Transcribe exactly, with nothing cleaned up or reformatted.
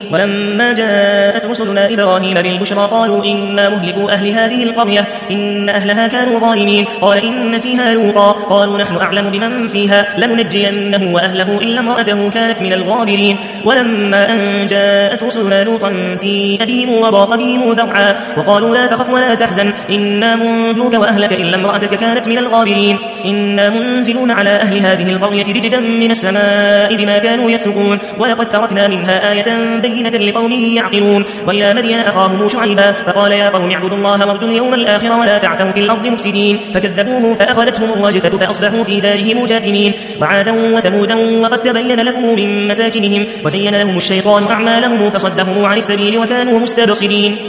ولما جاءت رسلنا إبراهيم بالبشرى قالوا إنا مهلكوا أهل هذه القرية إن أهلها كانوا ظالمين قال إن فيها لوطا قالوا نحن أعلم بمن فيها لننجينه وأهله إلا امرأته كانت من الغابرين ولما أن جاءت رسلنا لوطا سيء بهم وضاق بهم ذرعا وقالوا لا تخف ولا تحزن إنا منجوك وأهلك إلا امرأتك كانت من الغابرين إنا منزلون على أهل هذه القرية رجزا من السماء بما كانوا يفسقون ولقد تركنا منها آية بينة لقوم يعقلون وإلى مدين أخاهم شعيبا فقال يا قوم اعبدوا الله وارجوا اليوم الآخر ولا تعثوا في الأرض مفسدين فكذبوه فأخذتهم الرجفة فأصبحوا في دارهم جاثمين وعادا وثمودا وقد تبين لكم من مساكنهم وزين لهم الشيطان أعمالهم فصدهم عن السبيل وكانوا مستبصرين.